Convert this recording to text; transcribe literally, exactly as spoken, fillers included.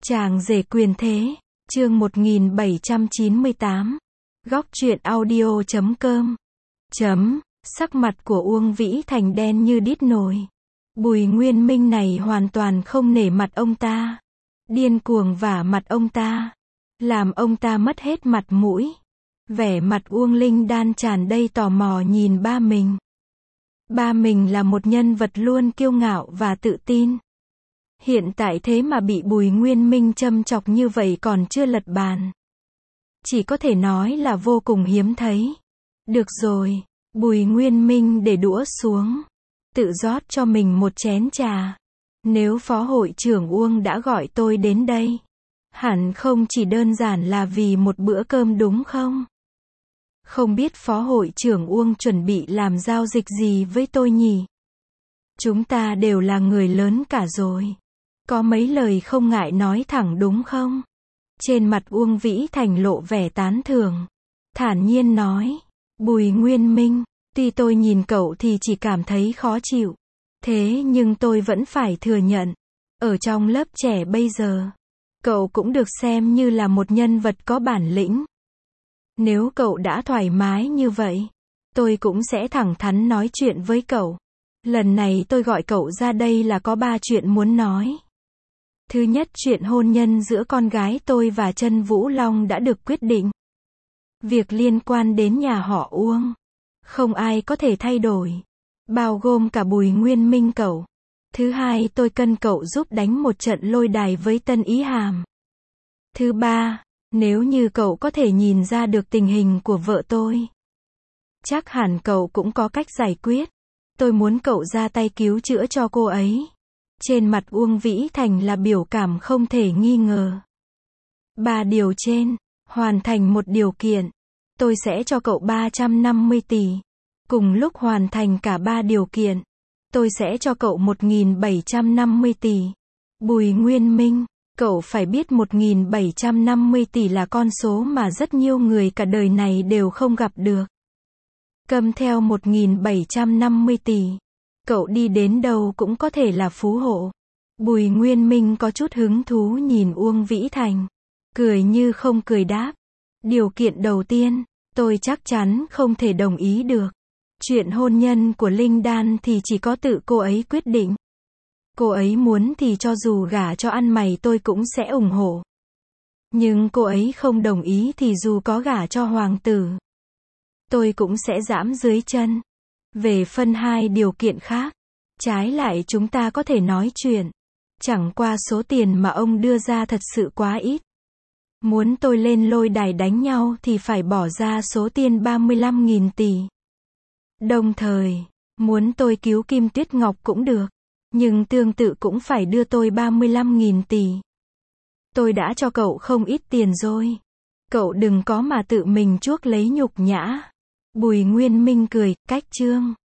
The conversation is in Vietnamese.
Chàng rể quyền thế, chương một nghìn bảy trăm chín mươi tám. Góc truyện audio chấm com. Chấm, sắc mặt của Uông Vĩ Thành đen như đít nồi. Bùi Nguyên Minh này hoàn toàn không nể mặt ông ta. Điên cuồng vả mặt ông ta. Làm ông ta mất hết mặt mũi. Vẻ mặt Uông Linh Đan tràn đầy tò mò nhìn ba mình. Ba mình là một nhân vật luôn kiêu ngạo và tự tin. Hiện tại thế mà bị Bùi Nguyên Minh châm chọc như vậy còn chưa lật bàn. Chỉ có thể nói là vô cùng hiếm thấy. Được rồi, Bùi Nguyên Minh để đũa xuống. Tự rót cho mình một chén trà. Nếu phó hội trưởng Uông đã gọi tôi đến đây, hẳn không chỉ đơn giản là vì một bữa cơm đúng không? Không biết phó hội trưởng Uông chuẩn bị làm giao dịch gì với tôi nhỉ? Chúng ta đều là người lớn cả rồi. Có mấy lời không ngại nói thẳng đúng không? Trên mặt Uông Vĩ Thành lộ vẻ tán thưởng. Thản nhiên nói. Bùi Nguyên Minh, tuy tôi nhìn cậu thì chỉ cảm thấy khó chịu. Thế nhưng tôi vẫn phải thừa nhận. Ở trong lớp trẻ bây giờ, cậu cũng được xem như là một nhân vật có bản lĩnh. Nếu cậu đã thoải mái như vậy, tôi cũng sẽ thẳng thắn nói chuyện với cậu. Lần này tôi gọi cậu ra đây là có ba chuyện muốn nói. Thứ nhất, chuyện hôn nhân giữa con gái tôi và Trân Vũ Long đã được quyết định. Việc liên quan đến nhà họ Uông, không ai có thể thay đổi, bao gồm cả Bùi Nguyên Minh cậu. Thứ hai, tôi cần cậu giúp đánh một trận lôi đài với Tân Ý Hàm. Thứ ba, nếu như cậu có thể nhìn ra được tình hình của vợ tôi, chắc hẳn cậu cũng có cách giải quyết. Tôi muốn cậu ra tay cứu chữa cho cô ấy. Trên mặt Uông Vĩ Thành là biểu cảm không thể nghi ngờ. Ba điều trên, hoàn thành một điều kiện, tôi sẽ cho cậu ba trăm năm mươi tỷ. Cùng lúc hoàn thành cả ba điều kiện, tôi sẽ cho cậu một nghìn bảy trăm năm mươi tỷ. Bùi Nguyên Minh, cậu phải biết một nghìn bảy trăm năm mươi tỷ là con số mà rất nhiều người cả đời này đều không gặp được. Cầm theo một nghìn bảy trăm năm mươi tỷ, cậu đi đến đâu cũng có thể là phú hộ. Bùi Nguyên Minh có chút hứng thú nhìn Uông Vĩ Thành. Cười như không cười đáp. Điều kiện đầu tiên, tôi chắc chắn không thể đồng ý được. Chuyện hôn nhân của Linh Đan thì chỉ có tự cô ấy quyết định. Cô ấy muốn thì cho dù gả cho ăn mày tôi cũng sẽ ủng hộ. Nhưng cô ấy không đồng ý thì dù có gả cho hoàng tử, tôi cũng sẽ giẫm dưới chân. Về phân hai điều kiện khác, trái lại chúng ta có thể nói chuyện. Chẳng qua số tiền mà ông đưa ra thật sự quá ít. Muốn tôi lên lôi đài đánh nhau thì phải bỏ ra số tiền ba mươi lăm nghìn tỷ. Đồng thời, muốn tôi cứu Kim Tuyết Ngọc cũng được. Nhưng tương tự cũng phải đưa tôi ba mươi lăm nghìn tỷ. Tôi đã cho cậu không ít tiền rồi. Cậu đừng có mà tự mình chuốc lấy nhục nhã. Bùi Nguyên Minh cười, cách chương.